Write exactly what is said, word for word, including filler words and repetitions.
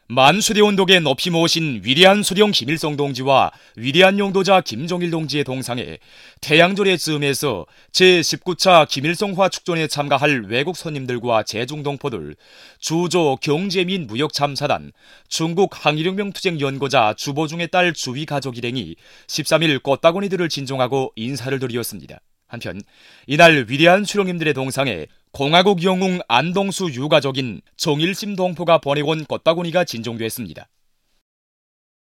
만수대원 덕에 높이 모신 위대한 수령 김일성 동지와 위대한 용도자 김정일 동지의 동상에 태양절의 즈음에서 제십구 차 김일성화 축전에 참가할 외국 손님들과 제중동포들, 주조 경제민 무역참사단, 중국 항일혁명투쟁연구자 주보중의 딸 주위 가족 일행이 십삼 일 꽃바구니들을 진종하고 인사를 드렸습니다. 한편 이날 위대한 수령님들의 동상에 공화국 영웅 안동수 유가족인 정일심 동포가 보내온 꽃바구니가 진종됐습니다.